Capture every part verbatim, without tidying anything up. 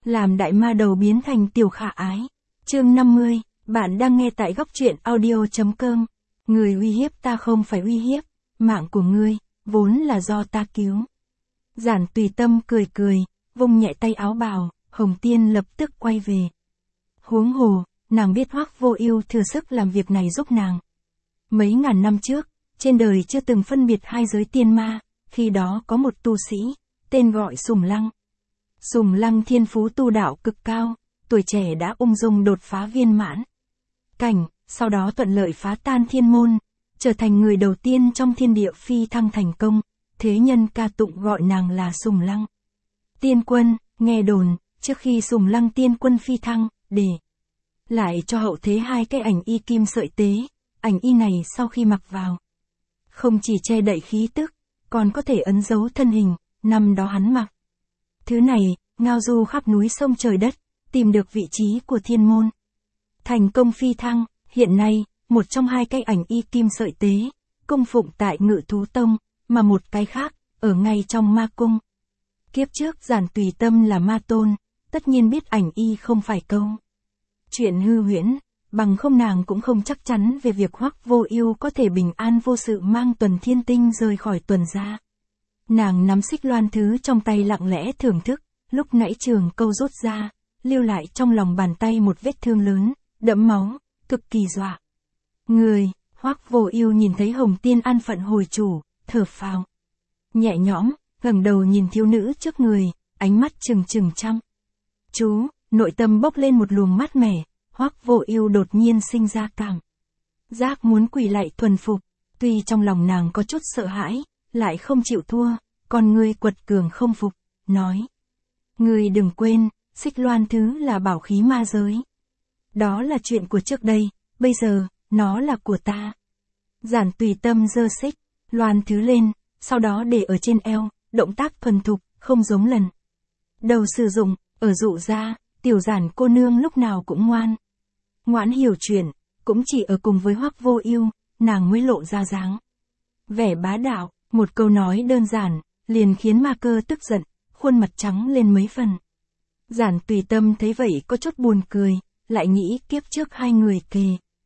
làm đại ma đầu biến thành tiểu khả ái. Chương năm mươi, bạn đang nghe tại góc truyện audio.com. Người uy hiếp ta không phải uy hiếp, mạng của ngươi, vốn là do ta cứu. Giản Tùy Tâm cười cười, vung nhẹ tay áo bào, Hồng Tiên lập tức quay về. Huống hồ, nàng biết Hoắc Vô Ưu thừa sức làm việc này giúp nàng. Mấy ngàn năm trước, trên đời chưa từng phân biệt hai giới tiên ma, khi đó có một tu sĩ, tên gọi Sùng Lăng. Sùng Lăng thiên phú tu đạo cực cao, tuổi trẻ đã ung dung đột phá viên mãn cảnh, sau đó thuận lợi phá tan thiên môn, trở thành người đầu tiên trong thiên địa phi thăng thành công, thế nhân ca tụng gọi nàng là Sùng Lăng Tiên Quân. Nghe đồn, trước khi Sùng Lăng Tiên Quân phi thăng, để lại cho hậu thế hai cái ảnh y kim sợi tế, ảnh y này sau khi mặc vào, không chỉ che đậy khí tức, còn có thể ấn dấu thân hình, năm đó hắn mặc. Thứ này, ngao du khắp núi sông trời đất, tìm được vị trí của thiên môn. Thành công phi thăng, hiện nay, một trong hai cái ảnh y kim sợi tế, cung phụng tại Ngự Thú Tông, mà một cái khác, ở ngay trong ma cung. Kiếp trước Giản Tùy Tâm là ma tôn, tất nhiên biết ảnh y không phải câu chuyện hư huyễn, bằng không nàng cũng không chắc chắn về việc Hoắc Vô Ưu có thể bình an vô sự mang Tuần Thiên Tinh rời khỏi Tuần gia. Nàng nắm xích loan thứ trong tay lặng lẽ thưởng thức, lúc nãy trường câu rút ra, lưu lại trong lòng bàn tay một vết thương lớn, đẫm máu, cực kỳ dọa người. Hoắc Vô Ưu nhìn thấy Hồng Tiên an phận hồi chủ, thở phào nhẹ nhõm, ngẩng đầu nhìn thiếu nữ trước người, ánh mắt trừng trừng chăm chú, nội tâm bốc lên một luồng mát mẻ. Hoắc Vô Ưu đột nhiên sinh ra cảm giác muốn quỳ lạy thuần phục, tuy trong lòng nàng có chút sợ hãi, lại không chịu thua, còn ngươi quật cường không phục, nói: "Ngươi đừng quên, xích loan thứ là bảo khí ma giới. Đó là chuyện của trước đây, bây giờ, nó là của ta." Giản Tùy Tâm giơ xích loan thứ lên, sau đó để ở trên eo, động tác thuần thục, không giống lần đầu sử dụng, ở Dụ gia, tiểu Giản cô nương lúc nào cũng ngoan ngoãn hiểu chuyện, cũng chỉ ở cùng với Hoắc Vô Ưu, nàng mới lộ ra dáng vẻ bá đạo. Một câu nói đơn giản, liền khiến ma cơ tức giận, khuôn mặt trắng lên mấy phần. Giản Tùy Tâm thấy vậy có chút buồn cười, lại nghĩ kiếp trước hai người kề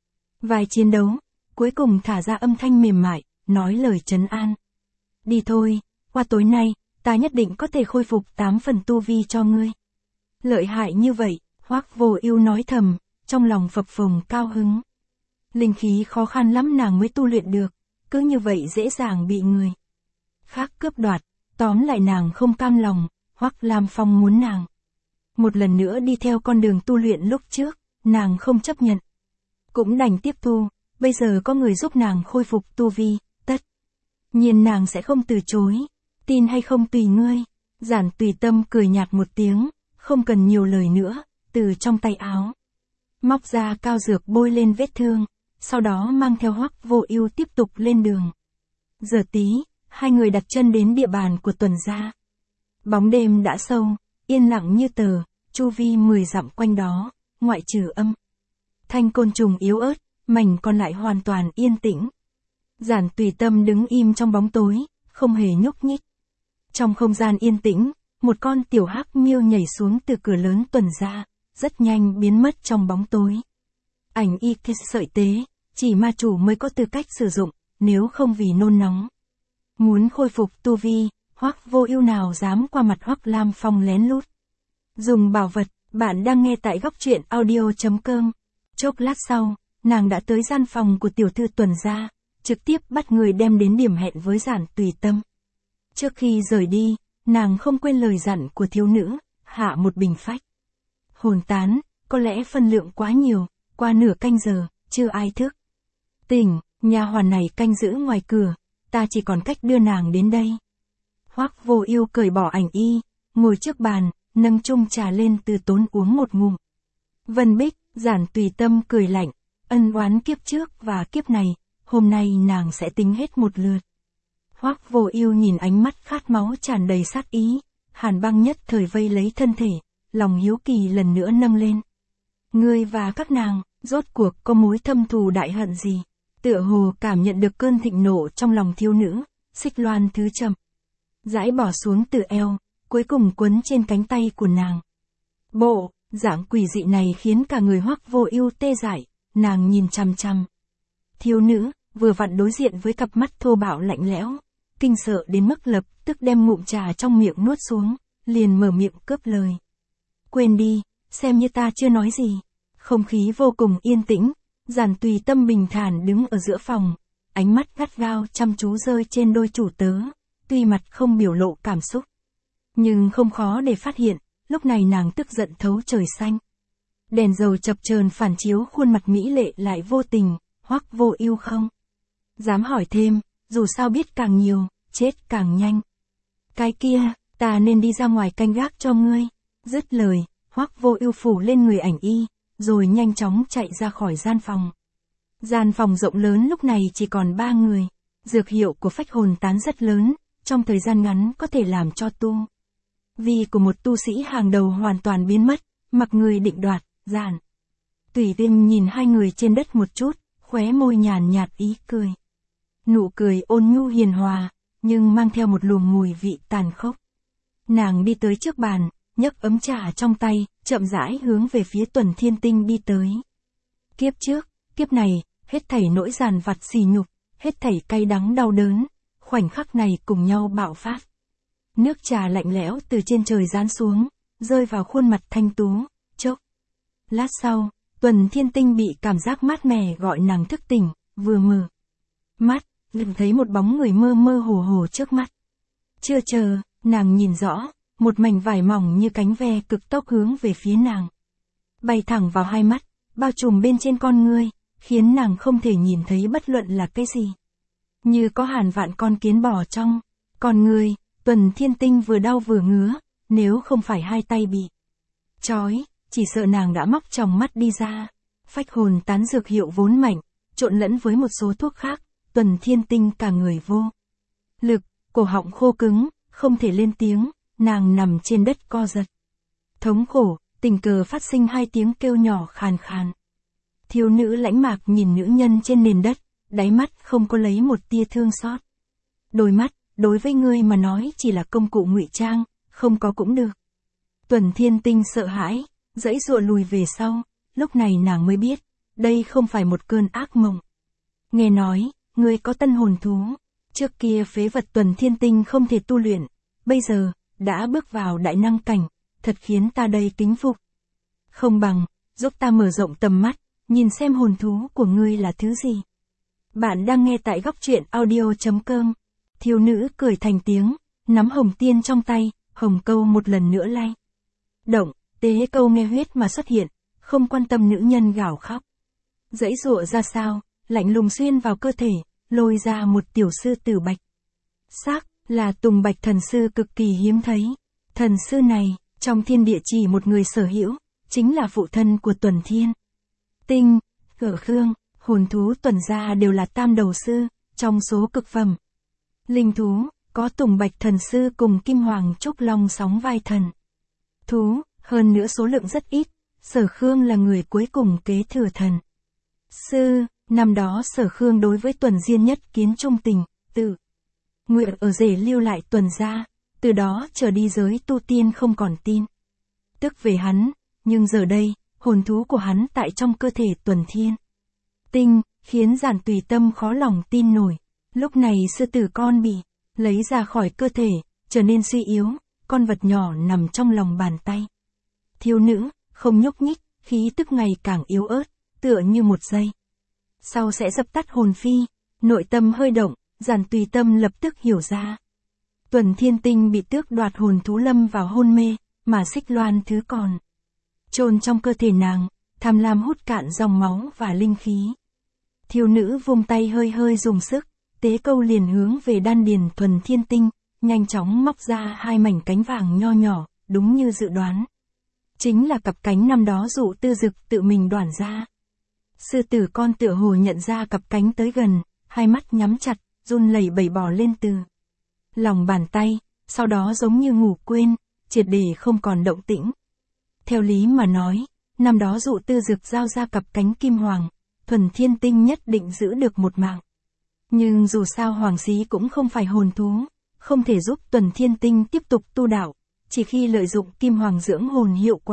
vài chiến đấu, cuối cùng thả ra âm thanh mềm mại, nói lời trấn an: "Đi thôi, qua tối nay, ta nhất định có thể khôi phục tám phần tu vi cho ngươi." Lợi hại như vậy, Hoắc Vô Ưu nói thầm, trong lòng phập phồng cao hứng. Linh khí khó khăn lắm nàng mới tu luyện được, cứ như vậy dễ dàng bị người khác cướp đoạt, tóm lại nàng không cam lòng. Hoắc Lam Phong muốn nàng một lần nữa đi theo con đường tu luyện lúc trước, nàng không chấp nhận, cũng đành tiếp thu. Bây giờ có người giúp nàng khôi phục tu vi, tất nhiên nàng sẽ không từ chối, tin hay không tùy ngươi. Giản Tùy Tâm cười nhạt một tiếng, không cần nhiều lời nữa, từ trong tay áo móc ra cao dược bôi lên vết thương, sau đó mang theo Hoắc Vô Ưu tiếp tục lên đường. Giờ tí, hai người đặt chân đến địa bàn của Tuần gia. Bóng đêm đã sâu, yên lặng như tờ, chu vi mười dặm quanh đó, ngoại trừ âm thanh côn trùng yếu ớt, mảnh còn lại hoàn toàn yên tĩnh. Giản Tùy Tâm đứng im trong bóng tối, không hề nhúc nhích. Trong không gian yên tĩnh, một con tiểu hắc miêu nhảy xuống từ cửa lớn Tuần gia, rất nhanh biến mất trong bóng tối. Ảnh y sợi tế, chỉ ma chủ mới có tư cách sử dụng, nếu không vì nôn nóng muốn khôi phục tu vi, Hoắc Vô Ưu nào dám qua mặt Hoắc Lam Phong lén lút dùng bảo vật. Bạn đang nghe tại góc truyện audio.com. Chốc lát sau, nàng đã tới gian phòng của tiểu thư Tuần gia, trực tiếp bắt người đem đến điểm hẹn với Giản Tùy Tâm. Trước khi rời đi, nàng không quên lời dặn của thiếu nữ, hạ một bình phách hồn tán, có lẽ phân lượng quá nhiều, qua nửa canh giờ, chưa ai thức tỉnh, nha hoàn này canh giữ ngoài cửa, ta chỉ còn cách đưa nàng đến đây. Hoắc Vô Ưu cởi bỏ ảnh y, ngồi trước bàn, nâng chung trà lên từ tốn uống một ngụm. Vân Bích, Giản Tùy Tâm cười lạnh, ân oán kiếp trước và kiếp này, hôm nay nàng sẽ tính hết một lượt. Hoắc Vô Ưu nhìn ánh mắt khát máu tràn đầy sát ý, hàn băng nhất thời vây lấy thân thể, lòng hiếu kỳ lần nữa nâng lên. Ngươi và các nàng, rốt cuộc có mối thâm thù đại hận gì? Tựa hồ cảm nhận được cơn thịnh nộ trong lòng thiếu nữ, xích loan thứ chậm rãi bỏ xuống từ eo, cuối cùng quấn trên cánh tay của nàng. Bộ, dạng quỷ dị này khiến cả người Hoắc Vô Ưu tê dại, nàng nhìn chằm chằm. Thiếu nữ, vừa vặn đối diện với cặp mắt thô bạo lạnh lẽo, kinh sợ đến mức lập tức đem ngụm trà trong miệng nuốt xuống, liền mở miệng cướp lời. Quên đi, xem như ta chưa nói gì. Không khí vô cùng yên tĩnh, Giản Tùy Tâm bình thản đứng ở giữa phòng, ánh mắt gắt gao chăm chú rơi trên đôi chủ tớ, tuy mặt không biểu lộ cảm xúc. Nhưng không khó để phát hiện, lúc này nàng tức giận thấu trời xanh. Đèn dầu chập chờn phản chiếu khuôn mặt mỹ lệ lại vô tình, Hoắc Vô Ưu không dám hỏi thêm, dù sao biết càng nhiều, chết càng nhanh. Cái kia, ta nên đi ra ngoài canh gác cho ngươi. Dứt lời, Hoắc Vô Ưu phủ lên người ảnh y, rồi nhanh chóng chạy ra khỏi gian phòng. Gian phòng rộng lớn lúc này chỉ còn ba người, dược hiệu của phách hồn tán rất lớn, trong thời gian ngắn có thể làm cho tu vi của một tu sĩ hàng đầu hoàn toàn biến mất, mặc người định đoạt, Giản Tùy Tâm nhìn hai người trên đất một chút, khóe môi nhàn nhạt ý cười. Nụ cười ôn nhu hiền hòa, nhưng mang theo một luồng mùi vị tàn khốc. Nàng đi tới trước bàn, nhấc ấm trà trong tay, chậm rãi hướng về phía Tuần Thiên Tinh đi tới. Kiếp trước, kiếp này, hết thảy nỗi giàn vặt sỉ nhục, hết thảy cay đắng đau đớn, khoảnh khắc này cùng nhau bạo phát. Nước trà lạnh lẽo từ trên trời giáng xuống, rơi vào khuôn mặt thanh tú, chốc. Lát sau, Tuần Thiên Tinh bị cảm giác mát mẻ gọi nàng thức tỉnh, vừa mở mắt, liền thấy một bóng người mơ mơ hồ hồ trước mắt. Chưa chờ, nàng nhìn rõ, một mảnh vải mỏng như cánh ve cực tốc hướng về phía nàng. Bay thẳng vào hai mắt, bao trùm bên trên con ngươi, khiến nàng không thể nhìn thấy bất luận là cái gì. Như có hàn vạn con kiến bò trong con ngươi. Tuần Thiên Tinh vừa đau vừa ngứa, nếu không phải hai tay bị trói, chỉ sợ nàng đã móc tròng mắt đi ra. Phách hồn tán dược hiệu vốn mạnh, trộn lẫn với một số thuốc khác, Tuần Thiên Tinh cả người vô lực, cổ họng khô cứng, không thể lên tiếng, nàng nằm trên đất co giật. Thống khổ, tình cờ phát sinh hai tiếng kêu nhỏ khàn khàn. Thiếu nữ lãnh mạc nhìn nữ nhân trên nền đất, đáy mắt không có lấy một tia thương xót. Đôi mắt, đối với ngươi mà nói chỉ là công cụ ngụy trang, không có cũng được. Tuần Thiên Tinh sợ hãi, giãy giụa lùi về sau, lúc này nàng mới biết, đây không phải một cơn ác mộng. Nghe nói, ngươi có tân hồn thú, trước kia phế vật Tuần Thiên Tinh không thể tu luyện, bây giờ, đã bước vào đại năng cảnh, thật khiến ta đây kính phục. Không bằng, giúp ta mở rộng tầm mắt, nhìn xem hồn thú của ngươi là thứ gì. Bạn đang nghe tại góc truyện audio chấm com. Thiếu nữ cười thành tiếng, nắm hồng tiên trong tay, hồng câu một lần nữa lay động, tế câu nghe huyết mà xuất hiện, không quan tâm nữ nhân gào khóc. Giãy giụa ra sao, lạnh lùng xuyên vào cơ thể, lôi ra một tiểu sư tử bạch sắc, là Tùng Bạch thần sư cực kỳ hiếm thấy. Thần sư này, trong thiên địa chỉ một người sở hữu, chính là phụ thân của Tuần Thiên Tinh, Cở Khương. Hồn thú Tuần gia đều là tam đầu sư, trong số cực phẩm linh thú, có Tùng Bạch thần sư cùng Kim Hoàng Trúc Long sóng vai thần thú, hơn nữa số lượng rất ít. Sở Khương là người cuối cùng kế thừa thần sư, năm đó Sở Khương đối với Tuần Diên nhất kiến trung tình, tự nguyện ở rể lưu lại Tuần gia, từ đó trở đi giới tu tiên không còn tin tức về hắn, nhưng giờ đây, hồn thú của hắn tại trong cơ thể Tuần Thiên Tinh, khiến Giản Tùy Tâm khó lòng tin nổi. Lúc này sư tử con bị lấy ra khỏi cơ thể, trở nên suy yếu, con vật nhỏ nằm trong lòng bàn tay. Thiếu nữ, không nhúc nhích, khí tức ngày càng yếu ớt, tựa như một giây sau sẽ dập tắt hồn phi. Nội tâm hơi động, Giản Tùy Tâm lập tức hiểu ra. Tuần Thiên Tinh bị tước đoạt hồn thú lâm vào hôn mê, mà xích loan thứ còn chôn trong cơ thể nàng, tham lam hút cạn dòng máu và linh khí. Thiếu nữ vung tay hơi hơi dùng sức, tế câu liền hướng về đan điền Tuần Thiên Tinh, nhanh chóng móc ra hai mảnh cánh vàng nho nhỏ, đúng như dự đoán. Chính là cặp cánh năm đó Dụ Tư Dực tự mình đoản ra. Sư tử con tựa hồ nhận ra cặp cánh tới gần, hai mắt nhắm chặt, run lẩy bẩy bò lên từ lòng bàn tay, sau đó giống như ngủ quên, triệt để không còn động tĩnh. Theo lý mà nói, năm đó Dụ Tư Dực giao ra cặp cánh kim hoàng, Tuần Thiên Tinh nhất định giữ được một mạng. Nhưng dù sao Hoàng Xí cũng không phải hồn thú, không thể giúp Tuần Thiên Tinh tiếp tục tu đạo, chỉ khi lợi dụng kim hoàng dưỡng hồn hiệu quả,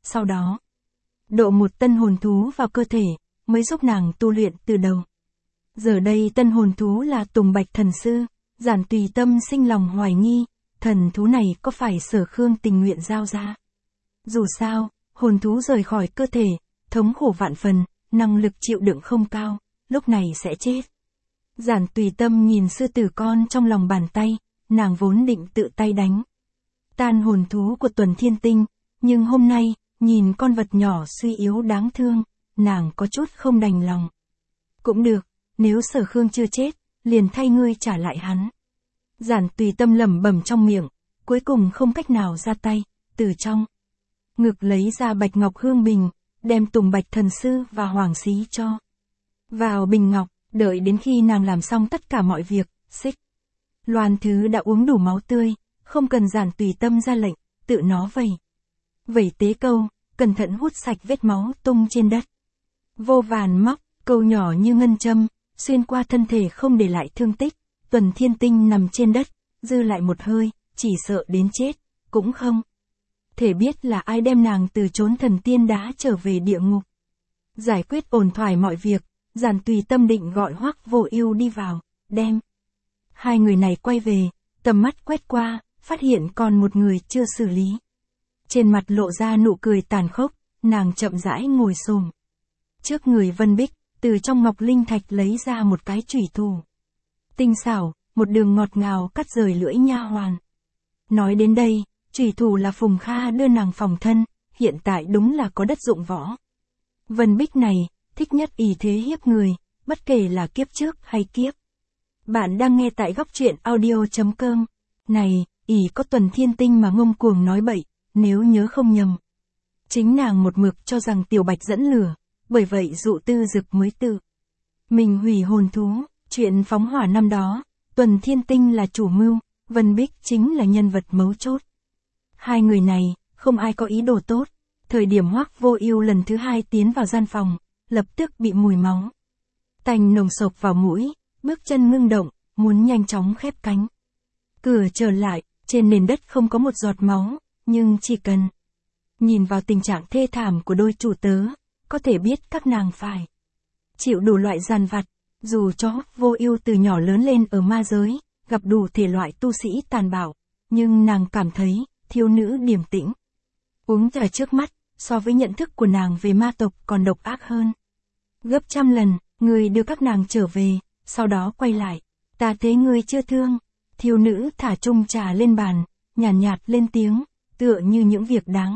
sau đó độ một tân hồn thú vào cơ thể, mới giúp nàng tu luyện từ đầu. Giờ đây tân hồn thú là Tùng Bạch Thần Sư, Giản Tùy Tâm sinh lòng hoài nghi, thần thú này có phải Sở Khương tình nguyện giao ra? Dù sao, hồn thú rời khỏi cơ thể, thống khổ vạn phần, năng lực chịu đựng không cao, lúc này sẽ chết. Giản Tùy Tâm nhìn sư tử con trong lòng bàn tay, nàng vốn định tự tay đánh tan hồn thú của Tuần Thiên Tinh, nhưng hôm nay, nhìn con vật nhỏ suy yếu đáng thương, nàng có chút không đành lòng. Cũng được, nếu Sở Khương chưa chết, liền thay ngươi trả lại hắn. Giản Tùy Tâm lẩm bẩm trong miệng, cuối cùng không cách nào ra tay, từ trong ngực lấy ra bạch ngọc hương bình, đem Tùng Bạch Thần Sư và Hoàng Xí cho vào bình ngọc, đợi đến khi nàng làm xong tất cả mọi việc, Xích Loan Thứ đã uống đủ máu tươi, không cần Giản Tùy Tâm ra lệnh, tự nó vẩy vẩy tế câu, cẩn thận hút sạch vết máu tung trên đất. Vô vàn móc, câu nhỏ như ngân châm, xuyên qua thân thể không để lại thương tích. Tuần Thiên Tinh nằm trên đất, dư lại một hơi, chỉ sợ đến chết, cũng không thể biết là ai đem nàng từ chốn thần tiên đá trở về địa ngục. Giải quyết ổn thỏa mọi việc, Giản Tùy Tâm định gọi Hoắc Vô Ưu đi vào, đem hai người này quay về, tầm mắt quét qua, phát hiện còn một người chưa xử lý. Trên mặt lộ ra nụ cười tàn khốc, nàng chậm rãi ngồi xổm trước người Vân Bích, từ trong ngọc linh thạch lấy ra một cái chủy thủ tinh xảo, một đường ngọt ngào cắt rời lưỡi nha hoàn. Nói đến đây, chủy thủ là Phùng Kha đưa nàng phòng thân, hiện tại đúng là có đất dụng võ. Vân Bích này, thích nhất ỷ thế hiếp người, bất kể là kiếp trước hay kiếp. Bạn đang nghe tại góc truyện audio chấm com. Này, ỷ có Tuần Thiên Tinh mà ngông cuồng nói bậy, nếu nhớ không nhầm. Chính nàng một mực cho rằng Tiểu Bạch dẫn lửa, bởi vậy Dụ Tư Dực mới tự mình hủy hồn thú. Chuyện phóng hỏa năm đó, Tuần Thiên Tinh là chủ mưu, Vân Bích chính là nhân vật mấu chốt. Hai người này, không ai có ý đồ tốt. Thời điểm Hoắc Vô Ưu lần thứ hai tiến vào gian phòng, lập tức bị mùi máu tanh nồng sộc vào mũi, bước chân ngưng động, muốn nhanh chóng khép cánh cửa trở lại. Trên nền đất không có một giọt máu, nhưng chỉ cần nhìn vào tình trạng thê thảm của đôi chủ tớ, có thể biết các nàng phải chịu đủ loại dằn vặt. Dù cho Hoắc Vô Ưu từ nhỏ lớn lên ở ma giới, gặp đủ thể loại tu sĩ tàn bạo, nhưng nàng cảm thấy, thiếu nữ điềm tĩnh uống trà trước mắt, so với nhận thức của nàng về ma tộc còn độc ác hơn gấp trăm lần. Người đưa các nàng trở về, sau đó quay lại, ta thấy ngươi chưa thương. Thiếu nữ thả chung trà lên bàn, nhàn nhạt, nhạt lên tiếng, tựa như những việc đáng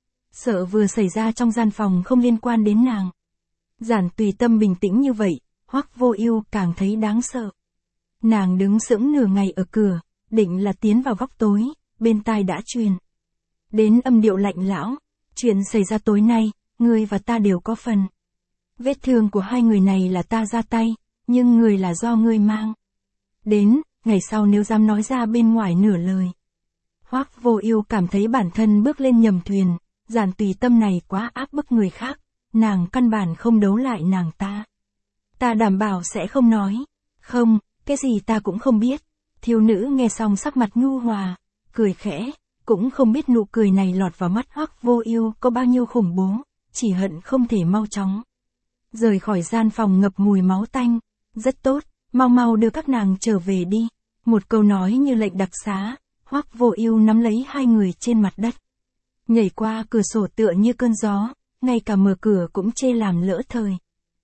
sợ vừa xảy ra trong gian phòng không liên quan đến nàng. Giản Tùy Tâm bình tĩnh như vậy, Hoắc Vô Ưu càng thấy đáng sợ. Nàng đứng sững nửa ngày ở cửa, định là tiến vào góc tối, bên tai đã truyền đến âm điệu lạnh lẽo, chuyện xảy ra tối nay, ngươi và ta đều có phần. Vết thương của hai người này là ta ra tay, nhưng người là do ngươi mang đến, ngày sau nếu dám nói ra bên ngoài nửa lời. Hoắc Vô Ưu cảm thấy bản thân bước lên nhầm thuyền, Giản Tùy Tâm này quá áp bức người khác, nàng căn bản không đấu lại nàng ta. Ta đảm bảo sẽ không nói. Không, cái gì ta cũng không biết. Thiếu nữ nghe xong sắc mặt nhu hòa, cười khẽ, cũng không biết nụ cười này lọt vào mắt Hoắc Vô Ưu có bao nhiêu khủng bố, chỉ hận không thể mau chóng rời khỏi gian phòng ngập mùi máu tanh. Rất tốt, mau mau đưa các nàng trở về đi. Một câu nói như lệnh đặc xá, Hoắc Vô Ưu nắm lấy hai người trên mặt đất, nhảy qua cửa sổ tựa như cơn gió, ngay cả mở cửa cũng chê làm lỡ thời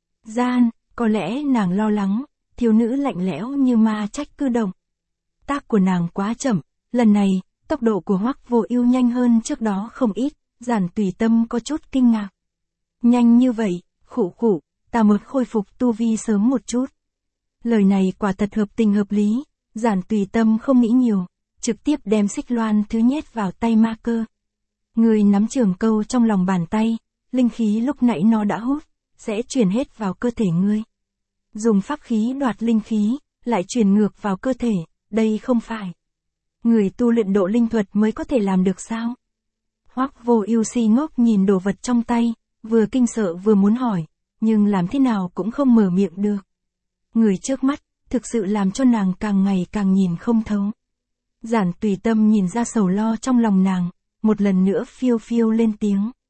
gian. Có lẽ nàng lo lắng, thiếu nữ lạnh lẽo như ma trách cư động tác của nàng quá chậm, lần này, tốc độ của Hoắc Vô Ưu nhanh hơn trước đó không ít. Giản Tùy Tâm có chút kinh ngạc. Nhanh như vậy, khụ khụ, ta muốn khôi phục tu vi sớm một chút. Lời này quả thật hợp tình hợp lý, Giản Tùy Tâm không nghĩ nhiều, trực tiếp đem xích loan thứ nhét vào tay ma cơ. Người nắm trường câu trong lòng bàn tay, linh khí lúc nãy nó đã hút, sẽ truyền hết vào cơ thể ngươi. Dùng pháp khí đoạt linh khí, lại truyền ngược vào cơ thể, đây không phải người tu luyện độ linh thuật mới có thể làm được sao? Hoắc Vô Ưu si ngốc nhìn đồ vật trong tay, vừa kinh sợ vừa muốn hỏi, nhưng làm thế nào cũng không mở miệng được. Người trước mắt, thực sự làm cho nàng càng ngày càng nhìn không thấu. Giản Tùy Tâm nhìn ra sầu lo trong lòng nàng, một lần nữa phiêu phiêu lên tiếng.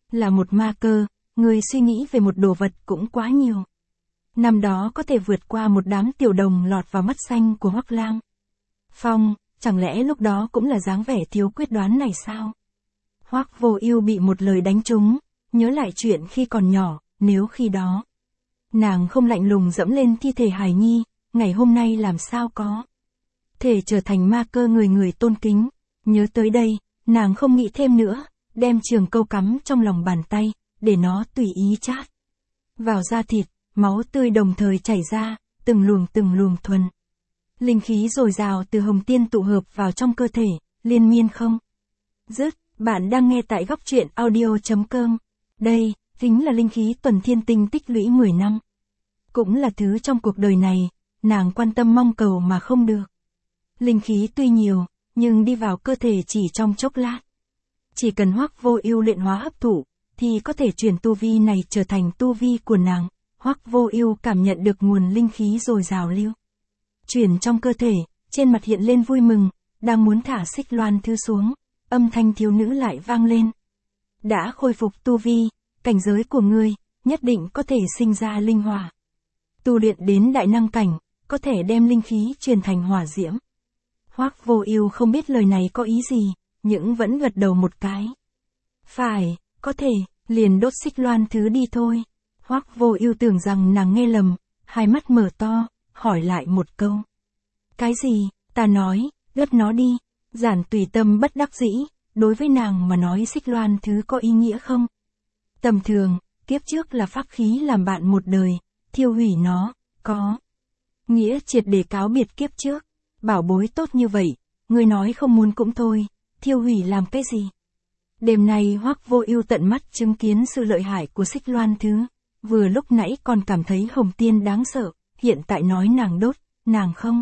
Là một ma cơ, người suy nghĩ về một đồ vật cũng quá nhiều. Năm đó có thể vượt qua một đám tiểu đồng lọt vào mắt xanh của Hoắc Lang Phong, chẳng lẽ lúc đó cũng là dáng vẻ thiếu quyết đoán này sao? Hoắc Vô Ưu bị một lời đánh trúng, nhớ lại chuyện khi còn nhỏ, nếu khi đó nàng không lạnh lùng dẫm lên thi thể hài nhi, ngày hôm nay làm sao có thể trở thành ma cơ người người tôn kính. Nhớ tới đây, nàng không nghĩ thêm nữa, đem trường câu cắm trong lòng bàn tay, để nó tùy ý chát vào da thịt, máu tươi đồng thời chảy ra, từng luồng từng luồng thuần. Linh khí dồi dào từ Hồng Tiên tụ hợp vào trong cơ thể, liên miên không dứt. Bạn đang nghe tại góc truyện audio chấm com. Đây, chính là linh khí tuần thiên tinh tích lũy mười năm. Cũng là thứ trong cuộc đời này, nàng quan tâm mong cầu mà không được. Linh khí tuy nhiều, nhưng đi vào cơ thể chỉ trong chốc lát. Chỉ cần Hoắc Vô Ưu luyện hóa hấp thụ, thì có thể chuyển tu vi này trở thành tu vi của nàng. Hoắc Vô Ưu cảm nhận được nguồn linh khí dồi dào lưu chuyển trong cơ thể, trên mặt hiện lên vui mừng, đang muốn thả xích loan thứ xuống, âm thanh thiếu nữ lại vang lên. Đã khôi phục tu vi, cảnh giới của ngươi, nhất định có thể sinh ra linh hỏa. Tu luyện đến đại năng cảnh, có thể đem linh khí truyền thành hỏa diễm. Hoắc Vô Ưu không biết lời này có ý gì, nhưng vẫn gật đầu một cái. Phải, có thể, liền đốt xích loan thứ đi thôi. Hoắc Vô Ưu tưởng rằng nàng nghe lầm, hai mắt mở to, hỏi lại một câu. Cái gì? Ta nói, đốt nó đi. Giản Tùy Tâm bất đắc dĩ, đối với nàng mà nói xích loan thứ có ý nghĩa không? Tầm thường, kiếp trước là pháp khí làm bạn một đời, thiêu hủy nó, có nghĩa triệt để cáo biệt kiếp trước. Bảo bối tốt như vậy, ngươi nói không muốn cũng thôi, thiêu hủy làm cái gì? Đêm nay Hoắc Vô Ưu tận mắt chứng kiến sự lợi hại của xích loan thứ, vừa lúc nãy còn cảm thấy Hồng Tiên đáng sợ, hiện tại nói nàng đốt, nàng không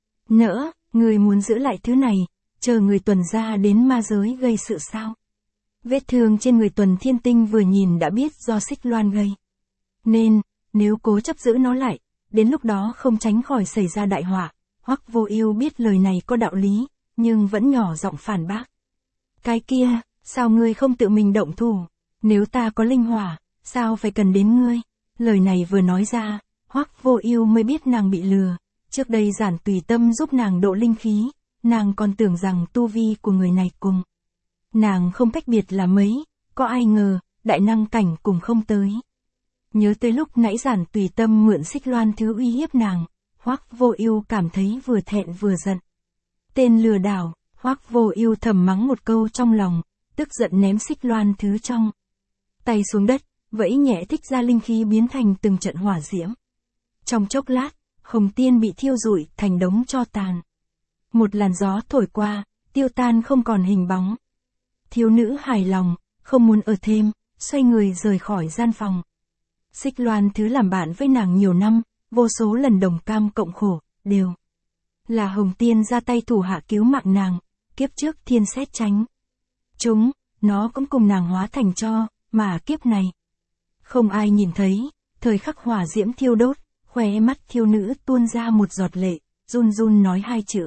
nỡ, người muốn giữ lại thứ này, chờ người tuần ra đến ma giới gây sự sao? Vết thương trên người Tuần Thiên Tinh vừa nhìn đã biết do xích loan gây. Nên, nếu cố chấp giữ nó lại, đến lúc đó không tránh khỏi xảy ra đại họa. Hoắc Vô Ưu biết lời này có đạo lý, nhưng vẫn nhỏ giọng phản bác. Cái kia, sao ngươi không tự mình động thủ? Nếu ta có linh hỏa, sao phải cần đến ngươi? Lời này vừa nói ra, Hoắc Vô Ưu mới biết nàng bị lừa. Trước đây Giản Tùy Tâm giúp nàng độ linh khí, nàng còn tưởng rằng tu vi của người này cùng nàng không cách biệt là mấy, có ai ngờ, đại năng cảnh cùng không tới. Nhớ tới lúc nãy Giản Tùy Tâm mượn xích loan thứ uy hiếp nàng, Hoắc Vô Ưu cảm thấy vừa thẹn vừa giận. Tên lừa đảo, Hoắc Vô Ưu thầm mắng một câu trong lòng, tức giận ném xích loan thứ trong tay xuống đất, vẫy nhẹ thích ra linh khí biến thành từng trận hỏa diễm. Trong chốc lát, Hồng Tiên bị thiêu rụi thành đống tro tàn. Một làn gió thổi qua, tiêu tan không còn hình bóng. Thiếu nữ hài lòng, không muốn ở thêm, xoay người rời khỏi gian phòng. Xích loan thứ làm bạn với nàng nhiều năm, vô số lần đồng cam cộng khổ, đều là Hồng Tiên ra tay thủ hạ cứu mạng nàng, kiếp trước thiên xét tránh chúng, nó cũng cùng nàng hóa thành tro, mà kiếp này không ai nhìn thấy. Thời khắc hỏa diễm thiêu đốt, khóe mắt thiếu nữ tuôn ra một giọt lệ, run run nói hai chữ.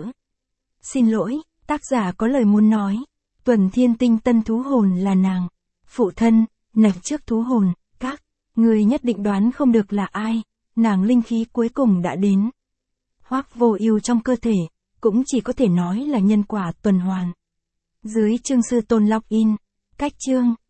Xin lỗi, tác giả có lời muốn nói. Tuần Thiên Tinh tân thú hồn là nàng. Phụ thân, nạch trước thú hồn, các người nhất định đoán không được là ai. Nàng linh khí cuối cùng đã đến. Hoắc Vô Ưu trong cơ thể, cũng chỉ có thể nói là nhân quả tuần hoàn. Dưới chương sư tôn login, cách chương.